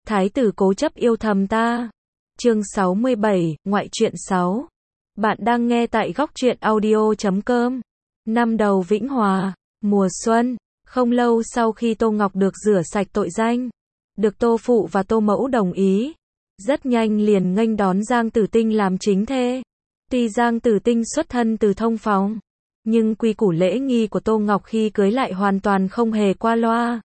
Thái tử cố chấp yêu thầm ta. Chương 67, ngoại truyện 6. Bạn đang nghe tại góc truyện audio.com. Năm đầu Vĩnh Hòa, mùa xuân, không lâu sau khi Tô Ngọc được rửa sạch tội danh, được Tô Phụ và Tô Mẫu đồng ý, rất nhanh liền nghênh đón Giang Tử Tinh làm chính thê. Tuy Giang Tử Tinh xuất thân từ thông phòng, nhưng quy củ lễ nghi của Tô Ngọc khi cưới lại hoàn toàn không hề qua loa.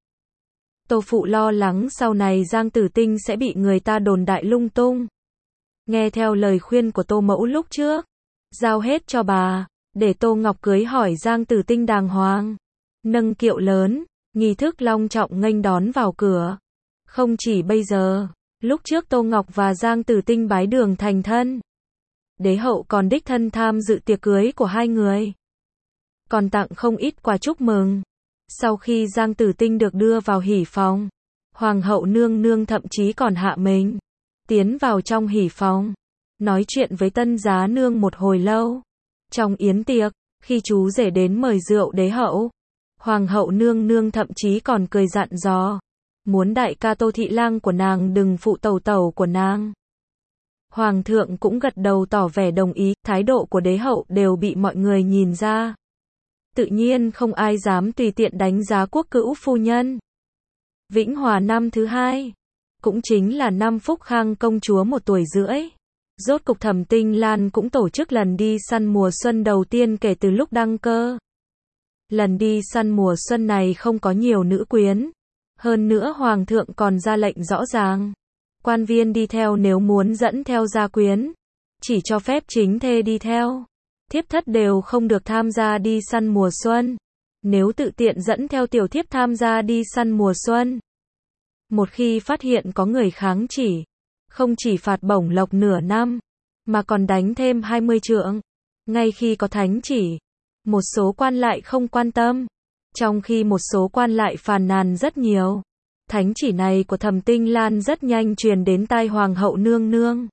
Tô Phụ lo lắng sau này Giang Tử Tinh sẽ bị người ta đồn đại lung tung. Nghe theo lời khuyên của Tô Mẫu lúc trước, giao hết cho bà, để Tô Ngọc cưới hỏi Giang Tử Tinh đàng hoàng. Nâng kiệu lớn, nghi thức long trọng nghênh đón vào cửa. Không chỉ bây giờ, lúc trước Tô Ngọc và Giang Tử Tinh bái đường thành thân, đế hậu còn đích thân tham dự tiệc cưới của hai người, còn tặng không ít quà chúc mừng. Sau khi Giang Tử Tinh được đưa vào hỉ phòng, Hoàng hậu nương nương thậm chí còn hạ mình tiến vào trong hỉ phòng, nói chuyện với tân giá nương một hồi lâu. Trong yến tiệc, khi chú rể đến mời rượu đế hậu, Hoàng hậu nương nương thậm chí còn cười dặn dò, muốn đại ca Tô Thị Lang của nàng đừng phụ tẩu tẩu của nàng. Hoàng thượng cũng gật đầu tỏ vẻ đồng ý, thái độ của đế hậu đều bị mọi người nhìn ra. Tự nhiên không ai dám tùy tiện đánh giá quốc cữu phu nhân. Vĩnh Hòa năm thứ hai, cũng chính là năm Phúc Khang công chúa 1 tuổi rưỡi. Rốt cục Thẩm Tinh Lan cũng tổ chức lần đi săn mùa xuân đầu tiên kể từ lúc đăng cơ. Lần đi săn mùa xuân này không có nhiều nữ quyến. Hơn nữa Hoàng thượng còn ra lệnh rõ ràng, quan viên đi theo nếu muốn dẫn theo gia quyến, chỉ cho phép chính thê đi theo. Thiếp thất đều không được tham gia đi săn mùa xuân. Nếu tự tiện dẫn theo tiểu thiếp tham gia đi săn mùa xuân, một khi phát hiện có người kháng chỉ, không chỉ phạt bổng lộc nửa năm, mà còn đánh thêm 20 trượng. Ngay khi có thánh chỉ, một số quan lại không quan tâm, trong khi một số quan lại phàn nàn rất nhiều. Thánh chỉ này của Thẩm Tinh Lan rất nhanh truyền đến tai Hoàng hậu nương nương.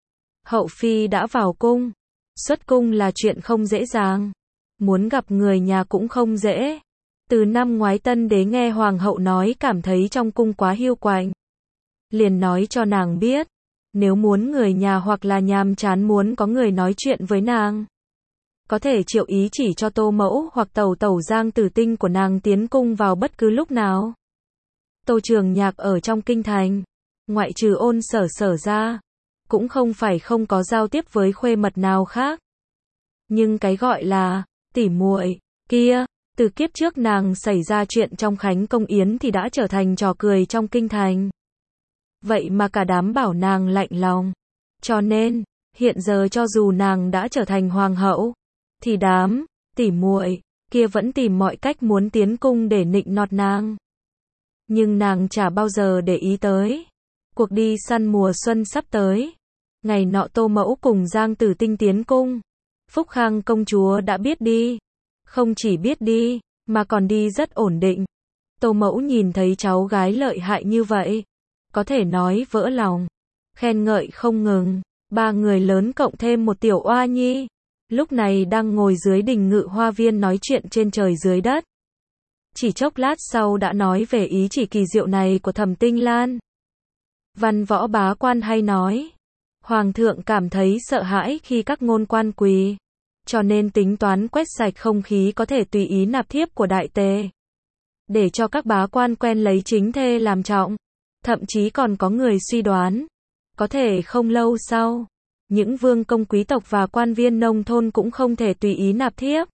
Hậu phi đã vào cung. Xuất cung là chuyện không dễ dàng, muốn gặp người nhà cũng không dễ. Từ năm ngoái tân đế nghe Hoàng hậu nói cảm thấy trong cung quá hiu quạnh, liền nói cho nàng biết, nếu muốn người nhà hoặc là nhàm chán muốn có người nói chuyện với nàng, có thể triệu ý chỉ cho Tô Mẫu hoặc tẩu tẩu Giang Tử Tinh của nàng tiến cung vào bất cứ lúc nào. Tô Trường Nhạc ở trong kinh thành, ngoại trừ Ôn Sở Sở ra, cũng không phải không có giao tiếp với khuê mật nào khác. Nhưng cái gọi là tỉ muội kia, từ kiếp trước nàng xảy ra chuyện trong Khánh Công Yến thì đã trở thành trò cười trong kinh thành. Vậy mà cả đám bảo nàng lạnh lòng. Cho nên, hiện giờ cho dù nàng đã trở thành hoàng hậu, thì đám tỉ muội kia vẫn tìm mọi cách muốn tiến cung để nịnh nọt nàng. Nhưng nàng chả bao giờ để ý tới cuộc đi săn mùa xuân sắp tới. Ngày nọ Tô Mẫu cùng Giang Tử Tinh tiến cung, Phúc Khang công chúa đã biết đi. Không chỉ biết đi, mà còn đi rất ổn định. Tô Mẫu nhìn thấy cháu gái lợi hại như vậy, có thể nói vỡ lòng, khen ngợi không ngừng. Ba người lớn cộng thêm một tiểu oa nhi, lúc này đang ngồi dưới đình Ngự Hoa Viên nói chuyện trên trời dưới đất. Chỉ chốc lát sau đã nói về ý chỉ kỳ diệu này của Thẩm Tinh Lan. Văn võ bá quan hay nói, Hoàng thượng cảm thấy sợ hãi khi các ngôn quan quỳ, cho nên tính toán quét sạch không khí có thể tùy ý nạp thiếp của đại tề, để cho các bá quan quen lấy chính thê làm trọng. Thậm chí còn có người suy đoán, có thể không lâu sau, những vương công quý tộc và quan viên nông thôn cũng không thể tùy ý nạp thiếp.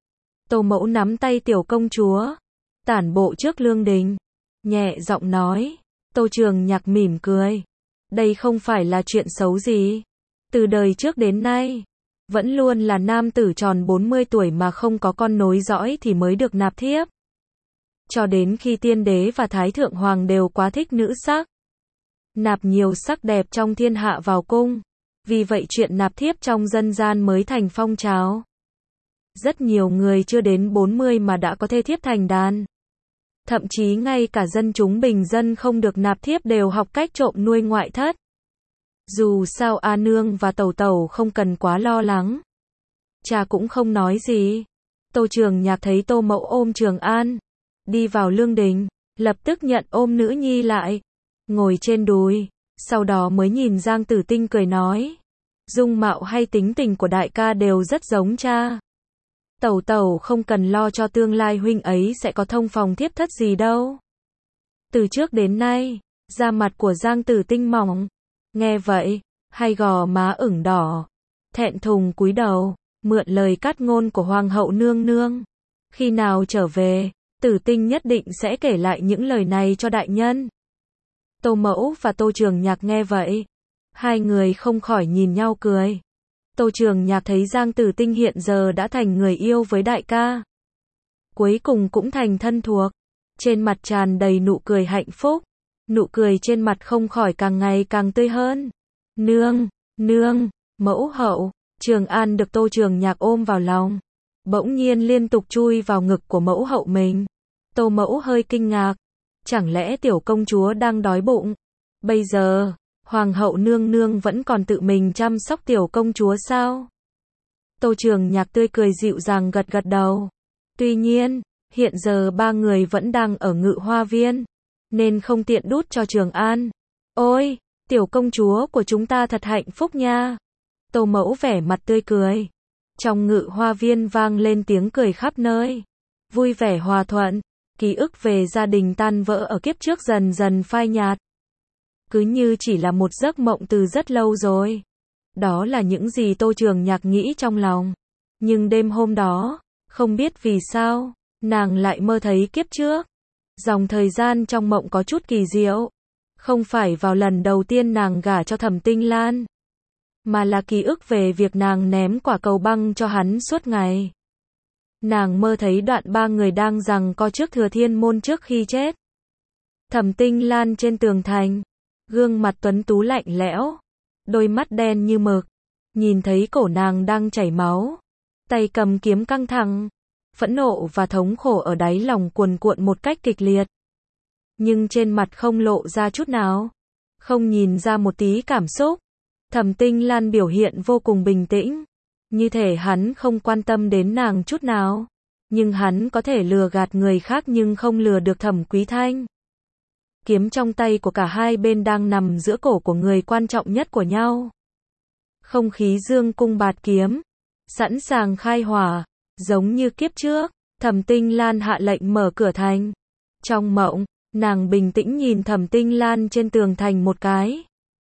Tô Mẫu nắm tay tiểu công chúa, tản bộ trước lương đình, nhẹ giọng nói. Tô Trường Nhạc mỉm cười. Đây không phải là chuyện xấu gì. Từ đời trước đến nay, vẫn luôn là nam tử tròn 40 tuổi mà không có con nối dõi thì mới được nạp thiếp. Cho đến khi tiên đế và thái thượng hoàng đều quá thích nữ sắc, nạp nhiều sắc đẹp trong thiên hạ vào cung. Vì vậy chuyện nạp thiếp trong dân gian mới thành phong trào. Rất nhiều người chưa đến 40 mà đã có thê thiếp thành đàn. Thậm chí ngay cả dân chúng bình dân không được nạp thiếp đều học cách trộm nuôi ngoại thất. Dù sao A Nương và Tẩu Tẩu không cần quá lo lắng. Cha cũng không nói gì. Tô Trường Nhạc thấy Tô Mẫu ôm Trường An đi vào lương đình, lập tức nhận ôm nữ nhi lại. ngồi trên đùi, sau đó mới nhìn Giang Tử Tinh cười nói. Dung mạo hay tính tình của đại ca đều rất giống cha. Tẩu tẩu không cần lo cho tương lai huynh ấy sẽ có thông phòng thiếp thất gì đâu. Từ trước đến nay, da mặt của Giang Tử Tinh mỏng. Nghe vậy, hai gò má ửng đỏ. Thẹn thùng cúi đầu, mượn lời cát ngôn của Hoàng hậu nương nương. Khi nào trở về, Tử Tinh nhất định sẽ kể lại những lời này cho đại nhân. Tô Mẫu và Tô Trường Nhạc nghe vậy. Hai người không khỏi nhìn nhau cười. Tô Trường Nhạc thấy Giang Tử Tinh hiện giờ đã thành người yêu với đại ca. Cuối cùng cũng thành thân thuộc. Trên mặt tràn đầy nụ cười hạnh phúc. Nụ cười trên mặt không khỏi càng ngày càng tươi hơn. Nương, nương, mẫu hậu. Trường An được Tô Trường Nhạc ôm vào lòng. Bỗng nhiên liên tục chui vào ngực của mẫu hậu mình. Tô Mẫu hơi kinh ngạc. Chẳng lẽ tiểu công chúa đang đói bụng? Bây giờ, Hoàng hậu nương nương vẫn còn tự mình chăm sóc tiểu công chúa sao? Tô Trường Nhạc tươi cười dịu dàng gật gật đầu. Tuy nhiên, hiện giờ ba người vẫn đang ở Ngự Hoa Viên, nên không tiện đút cho Trường An. Ôi, tiểu công chúa của chúng ta thật hạnh phúc nha. Tô Mẫu vẻ mặt tươi cười. Trong Ngự Hoa Viên vang lên tiếng cười khắp nơi. Vui vẻ hòa thuận, ký ức về gia đình tan vỡ ở kiếp trước dần dần phai nhạt. Cứ như chỉ là một giấc mộng từ rất lâu rồi. Đó là những gì Tô Trường Nhạc nghĩ trong lòng. Nhưng đêm hôm đó, không biết vì sao, nàng lại mơ thấy kiếp trước. Dòng thời gian trong mộng có chút kỳ diệu. Không phải vào lần đầu tiên nàng gả cho Thẩm Tinh Lan, mà là ký ức về việc nàng ném quả cầu băng cho hắn suốt ngày. Nàng mơ thấy đoạn ba người đang giằng co trước Thừa Thiên Môn trước khi chết. Thẩm Tinh Lan trên tường thành, gương mặt tuấn tú lạnh lẽo, đôi mắt đen như mực, nhìn thấy cổ nàng đang chảy máu, tay cầm kiếm căng thẳng, phẫn nộ và thống khổ ở đáy lòng cuồn cuộn một cách kịch liệt. Nhưng trên mặt không lộ ra chút nào, không nhìn ra một tí cảm xúc. Thẩm Tinh Lan biểu hiện vô cùng bình tĩnh, như thể hắn không quan tâm đến nàng chút nào. Nhưng hắn có thể lừa gạt người khác nhưng không lừa được Thẩm Quý Thanh. Kiếm trong tay của cả hai bên đang nằm giữa cổ của người quan trọng nhất của nhau. Không khí dương cung bạt kiếm, sẵn sàng khai hỏa, giống như kiếp trước. Thẩm Tinh Lan hạ lệnh mở cửa thành. Trong mộng, nàng bình tĩnh nhìn Thẩm Tinh Lan trên tường thành một cái.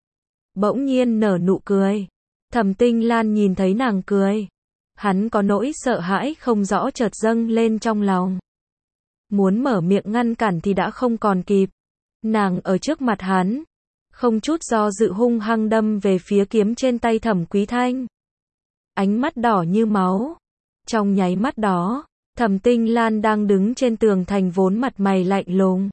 Bỗng nhiên nở nụ cười. Thẩm Tinh Lan nhìn thấy nàng cười. Hắn có nỗi sợ hãi không rõ chợt dâng lên trong lòng. Muốn mở miệng ngăn cản thì đã không còn kịp. Nàng ở trước mặt hắn, không chút do dự hung hăng đâm về phía kiếm trên tay Thẩm Quý Thanh. Ánh mắt đỏ như máu. Trong nháy mắt đó, Thẩm Tinh Lan đang đứng trên tường thành vốn mặt mày lạnh lùng,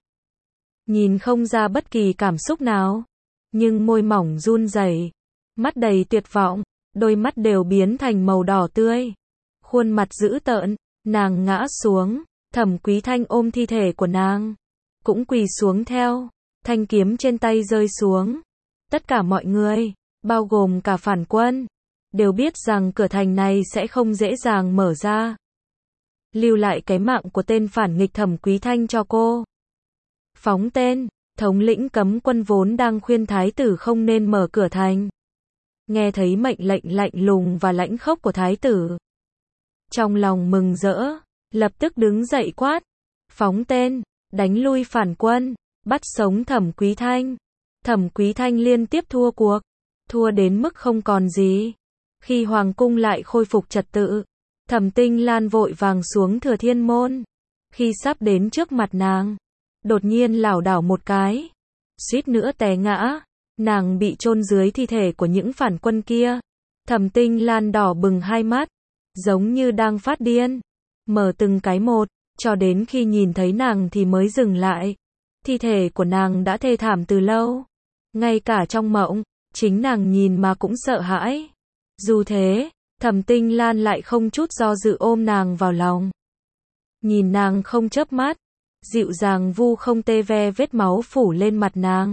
nhìn không ra bất kỳ cảm xúc nào, nhưng môi mỏng run rẩy, mắt đầy tuyệt vọng, đôi mắt đều biến thành màu đỏ tươi, khuôn mặt dữ tợn. Nàng ngã xuống, Thẩm Quý Thanh ôm thi thể của nàng, cũng quỳ xuống theo, thanh kiếm trên tay rơi xuống. Tất cả mọi người, bao gồm cả phản quân, đều biết rằng cửa thành này sẽ không dễ dàng mở ra. Lưu lại cái mạng của tên phản nghịch Thẩm Quý Thanh cho cô. Phóng tên, thống lĩnh cấm quân vốn đang khuyên thái tử không nên mở cửa thành. Nghe thấy mệnh lệnh lạnh lùng và lãnh khốc của thái tử, trong lòng mừng rỡ, lập tức đứng dậy quát. Phóng tên, đánh lui phản quân, bắt sống Thẩm Quý Thanh. Thẩm Quý Thanh liên tiếp thua cuộc, thua đến mức không còn gì. Khi hoàng cung lại khôi phục trật tự, Thẩm Tinh Lan vội vàng xuống Thừa Thiên Môn. Khi sắp đến trước mặt nàng, đột nhiên lảo đảo một cái, suýt nữa té ngã. Nàng bị chôn dưới thi thể của những phản quân kia. Thẩm Tinh Lan đỏ bừng hai mắt, giống như đang phát điên, mở từng cái một, cho đến khi nhìn thấy nàng thì mới dừng lại. Thi thể của nàng đã thê thảm từ lâu, ngay cả trong mộng, chính nàng nhìn mà cũng sợ hãi. Dù thế, Thẩm Tinh Lan lại không chút do dự ôm nàng vào lòng. Nhìn nàng không chớp mắt, dịu dàng vu không tê ve vết máu phủ lên mặt nàng.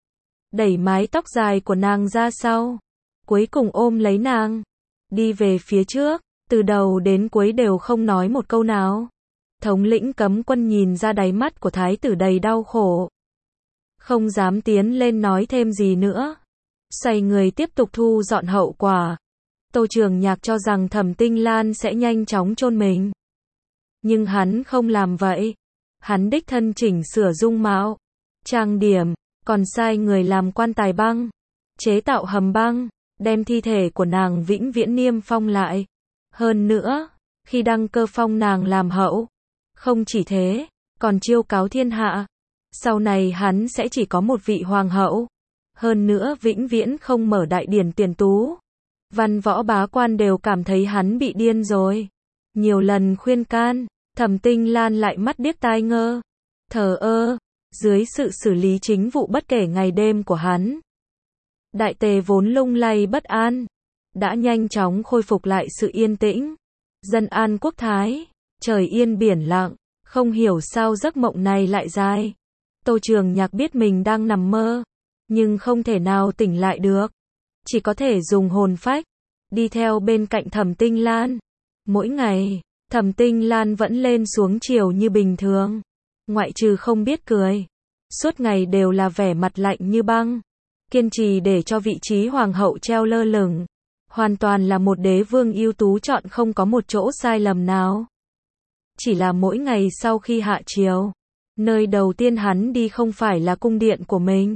Đẩy mái tóc dài của nàng ra sau, cuối cùng ôm lấy nàng, đi về phía trước, từ đầu đến cuối đều không nói một câu nào. Thống lĩnh cấm quân nhìn ra đáy mắt của thái tử đầy đau khổ. không dám tiến lên nói thêm gì nữa. Xoay người tiếp tục thu dọn hậu quả. Tô Trường Nhạc cho rằng Thẩm Tinh Lan sẽ nhanh chóng chôn mình. Nhưng hắn không làm vậy. Hắn đích thân chỉnh sửa dung mạo, trang điểm, còn sai người làm quan tài băng, chế tạo hầm băng, đem thi thể của nàng vĩnh viễn niêm phong lại. Hơn nữa, khi đăng cơ phong nàng làm hậu, không chỉ thế, còn chiêu cáo thiên hạ. Sau này hắn sẽ chỉ có một vị hoàng hậu. Hơn nữa vĩnh viễn không mở đại điển tiền tú. Văn võ bá quan đều cảm thấy hắn bị điên rồi. Nhiều lần khuyên can, Thẩm Tinh Lan lại mắt điếc tai ngơ, thờ ơ, dưới sự xử lý chính vụ bất kể ngày đêm của hắn. Đại tề vốn lung lay bất an, đã nhanh chóng khôi phục lại sự yên tĩnh. Dân an quốc thái, trời yên biển lặng, không hiểu sao giấc mộng này lại dài. Tô Trường Nhạc biết mình đang nằm mơ, nhưng không thể nào tỉnh lại được. Chỉ có thể dùng hồn phách, đi theo bên cạnh Thẩm Tinh Lan. Mỗi ngày, Thẩm Tinh Lan vẫn lên xuống chiều như bình thường, ngoại trừ không biết cười. Suốt ngày đều là vẻ mặt lạnh như băng, kiên trì để cho vị trí hoàng hậu treo lơ lửng. Hoàn toàn là một đế vương ưu tú chọn không có một chỗ sai lầm nào. Chỉ là mỗi ngày sau khi hạ chiều, nơi đầu tiên hắn đi không phải là cung điện của mình,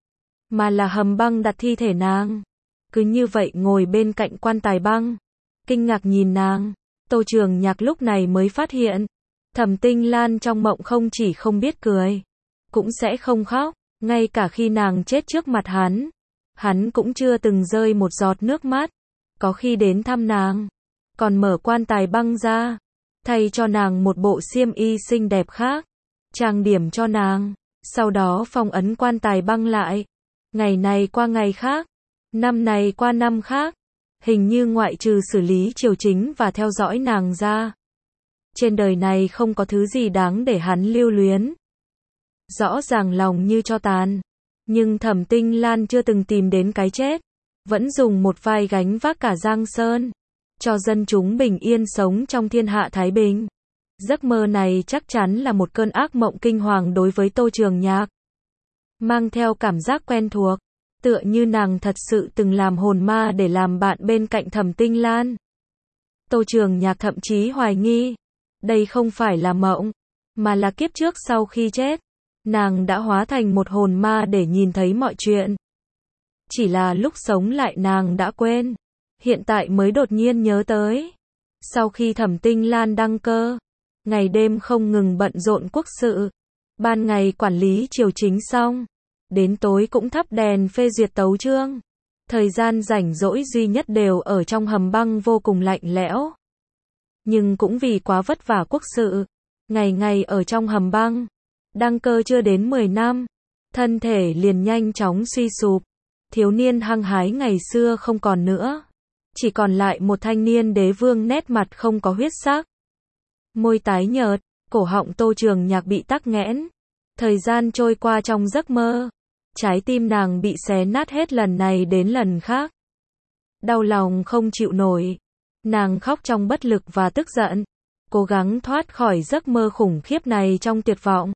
mà là hầm băng đặt thi thể nàng. Cứ như vậy ngồi bên cạnh quan tài băng, kinh ngạc nhìn nàng. Tô Trường Nhạc lúc này mới phát hiện, Thẩm Tinh Lan trong mộng không chỉ không biết cười, cũng sẽ không khóc. Ngay cả khi nàng chết trước mặt hắn cũng chưa từng rơi một giọt nước mắt. Có khi đến thăm nàng, còn mở quan tài băng ra, thay cho nàng một bộ xiêm y xinh đẹp khác, trang điểm cho nàng, sau đó phong ấn quan tài băng lại. Ngày này qua ngày khác, năm này qua năm khác, hình như ngoại trừ xử lý triều chính và theo dõi nàng ra, trên đời này không có thứ gì đáng để hắn lưu luyến. Rõ ràng lòng như tro tàn, nhưng Thẩm Tinh Lan chưa từng tìm đến cái chết, vẫn dùng một vai gánh vác cả Giang Sơn, cho dân chúng bình yên sống trong thiên hạ thái bình. Giấc mơ này chắc chắn là một cơn ác mộng kinh hoàng đối với Tô Trường Nhạc, mang theo cảm giác quen thuộc, tựa như nàng thật sự từng làm hồn ma để làm bạn bên cạnh Thẩm Tinh Lan. Tô Trường Nhạc thậm chí hoài nghi, đây không phải là mộng, mà là kiếp trước sau khi chết, nàng đã hóa thành một hồn ma để nhìn thấy mọi chuyện. Chỉ là lúc sống lại nàng đã quên, hiện tại mới đột nhiên nhớ tới. Sau khi Thẩm Tinh Lan đăng cơ, ngày đêm không ngừng bận rộn quốc sự, ban ngày quản lý triều chính xong, đến tối cũng thắp đèn phê duyệt tấu chương. Thời gian rảnh rỗi duy nhất đều ở trong hầm băng vô cùng lạnh lẽo. Nhưng cũng vì quá vất vả quốc sự, ngày ngày ở trong hầm băng, đăng cơ chưa đến 10 năm, thân thể liền nhanh chóng suy sụp. Thiếu niên hăng hái ngày xưa không còn nữa, chỉ còn lại một thanh niên đế vương nét mặt không có huyết sắc, môi tái nhợt, cổ họng Tô Trường Nhạc bị tắc nghẽn. Thời gian trôi qua trong giấc mơ, trái tim nàng bị xé nát hết lần này đến lần khác. Đau lòng không chịu nổi, nàng khóc trong bất lực và tức giận, cố gắng thoát khỏi giấc mơ khủng khiếp này trong tuyệt vọng.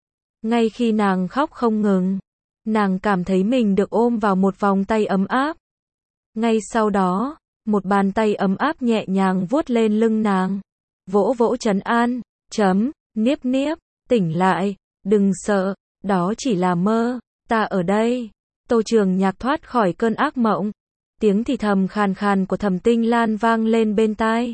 Ngay khi nàng khóc không ngừng, nàng cảm thấy mình được ôm vào một vòng tay ấm áp. Ngay sau đó, một bàn tay ấm áp nhẹ nhàng vuốt lên lưng nàng, vỗ vỗ trấn an, Niếp Niếp, tỉnh lại, đừng sợ, đó chỉ là mơ, ta ở đây. Tô Trường Nhạc thoát khỏi cơn ác mộng, tiếng thì thầm khàn khàn của Thẩm Tinh Lan vang lên bên tai.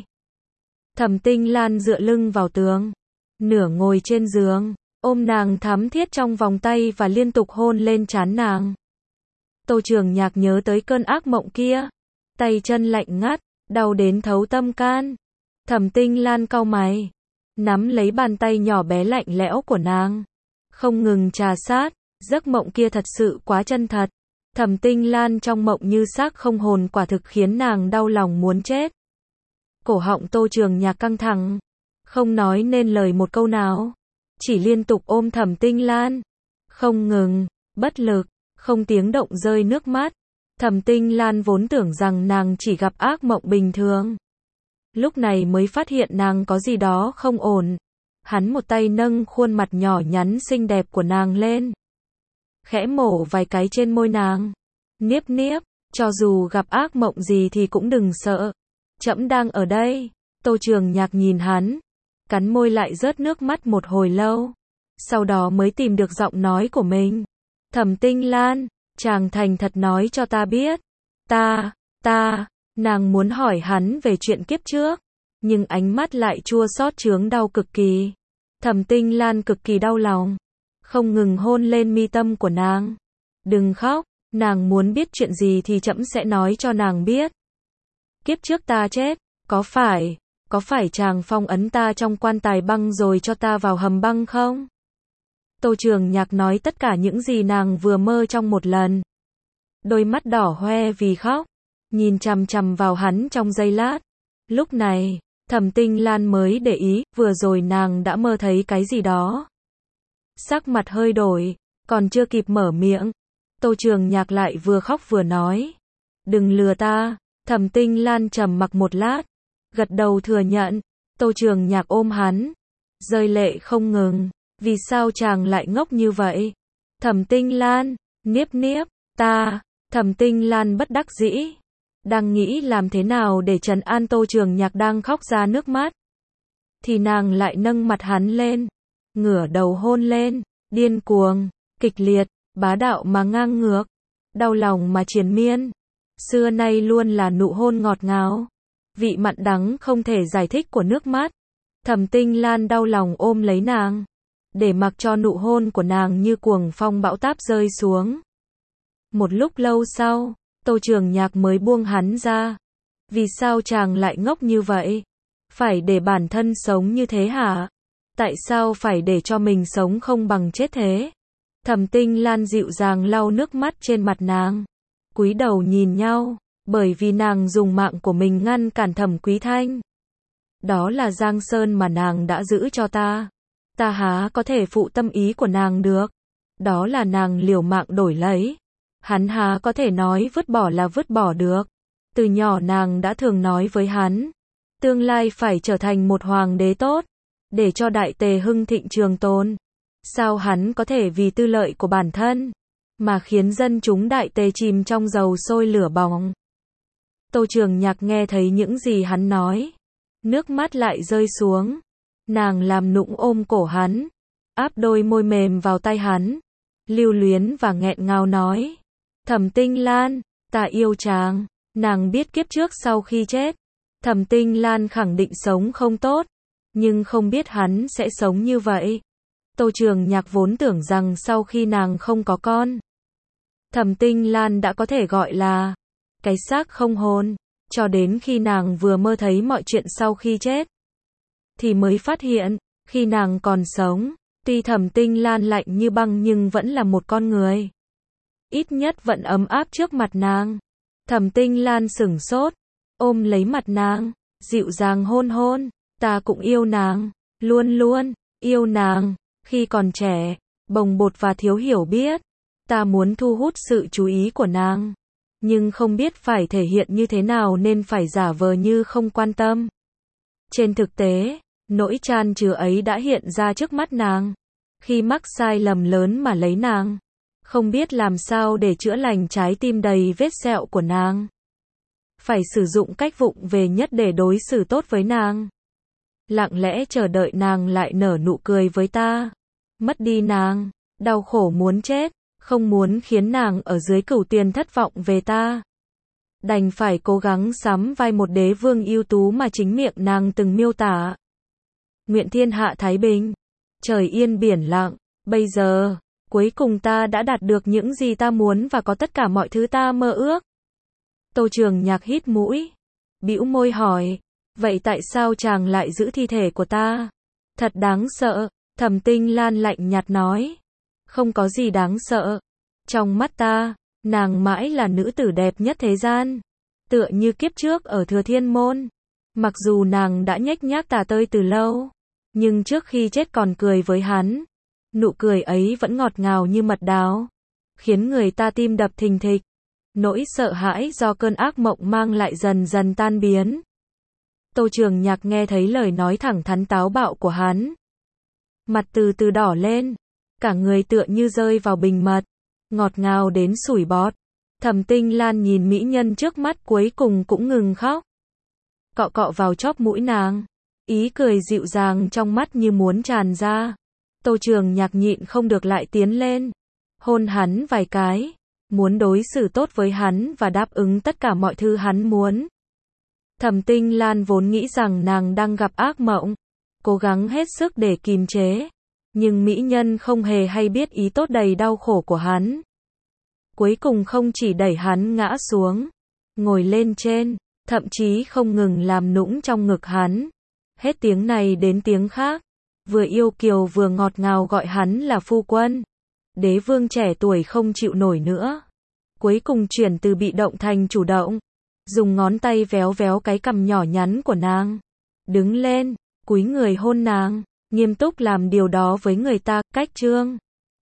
Thẩm Tinh Lan dựa lưng vào tường, nửa ngồi trên giường, ôm nàng thắm thiết trong vòng tay và liên tục hôn lên trán nàng. Tô Trường Nhạc nhớ tới cơn ác mộng kia, tay chân lạnh ngắt, đau đến thấu tâm can. Thẩm Tinh Lan cau mày, nắm lấy bàn tay nhỏ bé lạnh lẽo của nàng, không ngừng trà sát. Giấc mộng kia thật sự quá chân thật. Thẩm Tinh Lan trong mộng như xác không hồn quả thực khiến nàng đau lòng muốn chết. Cổ họng Tô Trường Nhạc căng thẳng, không nói nên lời một câu nào, chỉ liên tục ôm Thẩm Tinh Lan, không ngừng, bất lực, không tiếng động rơi nước mắt. Thẩm Tinh Lan vốn tưởng rằng nàng chỉ gặp ác mộng bình thường, lúc này mới phát hiện nàng có gì đó không ổn. Hắn một tay nâng khuôn mặt nhỏ nhắn xinh đẹp của nàng lên, khẽ mổ vài cái trên môi nàng. Niếp niếp, cho dù gặp ác mộng gì thì cũng đừng sợ. Trẫm đang ở đây. Tô Trường Nhạc nhìn hắn, cắn môi lại rớt nước mắt một hồi lâu. Sau đó mới tìm được giọng nói của mình. Thẩm Tinh Lan, chàng thành thật nói cho ta biết. Nàng muốn hỏi hắn về chuyện kiếp trước, nhưng ánh mắt lại chua xót chướng đau cực kỳ. Thẩm Tinh Lan cực kỳ đau lòng, không ngừng hôn lên mi tâm của nàng. Đừng khóc, nàng muốn biết chuyện gì thì trẫm sẽ nói cho nàng biết. Kiếp trước ta chết, có phải chàng phong ấn ta trong quan tài băng rồi cho ta vào hầm băng không? Tô Trường Nhạc nói tất cả những gì nàng vừa mơ trong một lần. Đôi mắt đỏ hoe vì khóc, nhìn chằm chằm vào hắn trong giây lát. Lúc này, Thẩm Tinh Lan mới để ý, vừa rồi nàng đã mơ thấy cái gì đó. Sắc mặt hơi đổi, còn chưa kịp mở miệng, Tô Trường Nhạc lại vừa khóc vừa nói. Đừng lừa ta. Thẩm Tinh Lan trầm mặc một lát, gật đầu thừa nhận. Tô Trường Nhạc ôm hắn, rơi lệ không ngừng. Vì sao chàng lại ngốc như vậy? Thẩm Tinh Lan, niếp niếp, Thẩm Tinh Lan bất đắc dĩ, đang nghĩ làm thế nào để trấn an Tô Trường Nhạc đang khóc ra nước mắt. Thì nàng lại nâng mặt hắn lên, ngửa đầu hôn lên, điên cuồng, kịch liệt, bá đạo mà ngang ngược, đau lòng mà triền miên. Xưa nay luôn là nụ hôn ngọt ngào, vị mặn đắng không thể giải thích của nước mắt. Thẩm Tinh Lan đau lòng ôm lấy nàng, để mặc cho nụ hôn của nàng như cuồng phong bão táp rơi xuống. Một lúc lâu sau, Tô Trường Nhạc mới buông hắn ra. Vì sao chàng lại ngốc như vậy? Phải để bản thân sống như thế hả? Tại sao phải để cho mình sống không bằng chết thế? Thẩm Tinh Lan dịu dàng lau nước mắt trên mặt nàng, cúi đầu nhìn nhau, bởi vì nàng dùng mạng của mình ngăn cản Thẩm Quý Thanh. Đó là Giang Sơn mà nàng đã giữ cho ta. Ta há có thể phụ tâm ý của nàng được. Đó là nàng liều mạng đổi lấy. Hắn há có thể nói vứt bỏ là vứt bỏ được. Từ nhỏ nàng đã thường nói với hắn, tương lai phải trở thành một hoàng đế tốt, để cho Đại Tề hưng thịnh trường tồn. Sao hắn có thể vì tư lợi của bản thân, mà khiến dân chúng Đại Tề chìm trong dầu sôi lửa bỏng? Tô Trường Nhạc nghe thấy những gì hắn nói, nước mắt lại rơi xuống. Nàng làm nũng ôm cổ hắn, áp đôi môi mềm vào tay hắn, lưu luyến và nghẹn ngào nói. Thẩm Tinh Lan, ta yêu chàng. Nàng biết kiếp trước sau khi chết, Thẩm Tinh Lan khẳng định sống không tốt, nhưng không biết hắn sẽ sống như vậy. Tô Trường Nhạc vốn tưởng rằng sau khi nàng không có con, Thẩm Tinh Lan đã có thể gọi là cái xác không hồn, cho đến khi nàng vừa mơ thấy mọi chuyện sau khi chết, thì mới phát hiện, khi nàng còn sống, tuy Thẩm Tinh Lan lạnh như băng nhưng vẫn là một con người. Ít nhất vẫn ấm áp trước mặt nàng. Thẩm Tinh Lan sửng sốt, ôm lấy mặt nàng, dịu dàng hôn hôn. Ta cũng yêu nàng, luôn luôn yêu nàng. Khi còn trẻ, bồng bột và thiếu hiểu biết, ta muốn thu hút sự chú ý của nàng, nhưng không biết phải thể hiện như thế nào nên phải giả vờ như không quan tâm. Trên thực tế, nỗi chan chứa ấy đã hiện ra trước mắt nàng, khi mắc sai lầm lớn mà lấy nàng, không biết làm sao để chữa lành trái tim đầy vết sẹo của nàng. Phải sử dụng cách vụng về nhất để đối xử tốt với nàng. Lặng lẽ chờ đợi nàng lại nở nụ cười với ta. Mất đi nàng, đau khổ muốn chết, không muốn khiến nàng ở dưới cửu tiền thất vọng về ta. Đành phải cố gắng sắm vai một đế vương ưu tú mà chính miệng nàng từng miêu tả. Nguyện thiên hạ thái bình, trời yên biển lặng. Bây giờ, cuối cùng ta đã đạt được những gì ta muốn và có tất cả mọi thứ ta mơ ước. Tô Trường Nhạc hít mũi, bĩu môi hỏi, vậy tại sao chàng lại giữ thi thể của ta? Thật đáng sợ. Thẩm Tinh Lan lạnh nhạt nói, không có gì đáng sợ. Trong mắt ta, nàng mãi là nữ tử đẹp nhất thế gian, tựa như kiếp trước ở Thừa Thiên Môn. Mặc dù nàng đã nhếch nhác tà tơi từ lâu, nhưng trước khi chết còn cười với hắn. Nụ cười ấy vẫn ngọt ngào như mật đào, khiến người ta tim đập thình thịch. Nỗi sợ hãi do cơn ác mộng mang lại dần dần tan biến. Tô Trường Nhạc nghe thấy lời nói thẳng thắn táo bạo của hắn, mặt từ từ đỏ lên, cả người tựa như rơi vào bình mật. ngọt ngào đến sủi bọt. Thẩm Tinh Lan nhìn mỹ nhân trước mắt cuối cùng cũng ngừng khóc. Cọ cọ vào chóp mũi nàng, ý cười dịu dàng trong mắt như muốn tràn ra. Tô Trường Nhạc nhịn không được lại tiến lên, hôn hắn vài cái, muốn đối xử tốt với hắn và đáp ứng tất cả mọi thứ hắn muốn. Thẩm Tinh Lan vốn nghĩ rằng nàng đang gặp ác mộng, cố gắng hết sức để kìm chế, nhưng mỹ nhân không hề hay biết ý tốt đầy đau khổ của hắn. Cuối cùng không chỉ đẩy hắn ngã xuống, ngồi lên trên, thậm chí không ngừng làm nũng trong ngực hắn. Hết tiếng này đến tiếng khác, vừa yêu kiều vừa ngọt ngào gọi hắn là phu quân. Đế vương trẻ tuổi không chịu nổi nữa, cuối cùng chuyển từ bị động thành chủ động, dùng ngón tay véo véo cái cằm nhỏ nhắn của nàng, đứng lên, cúi người hôn nàng, nghiêm túc làm điều đó với người ta, cách chương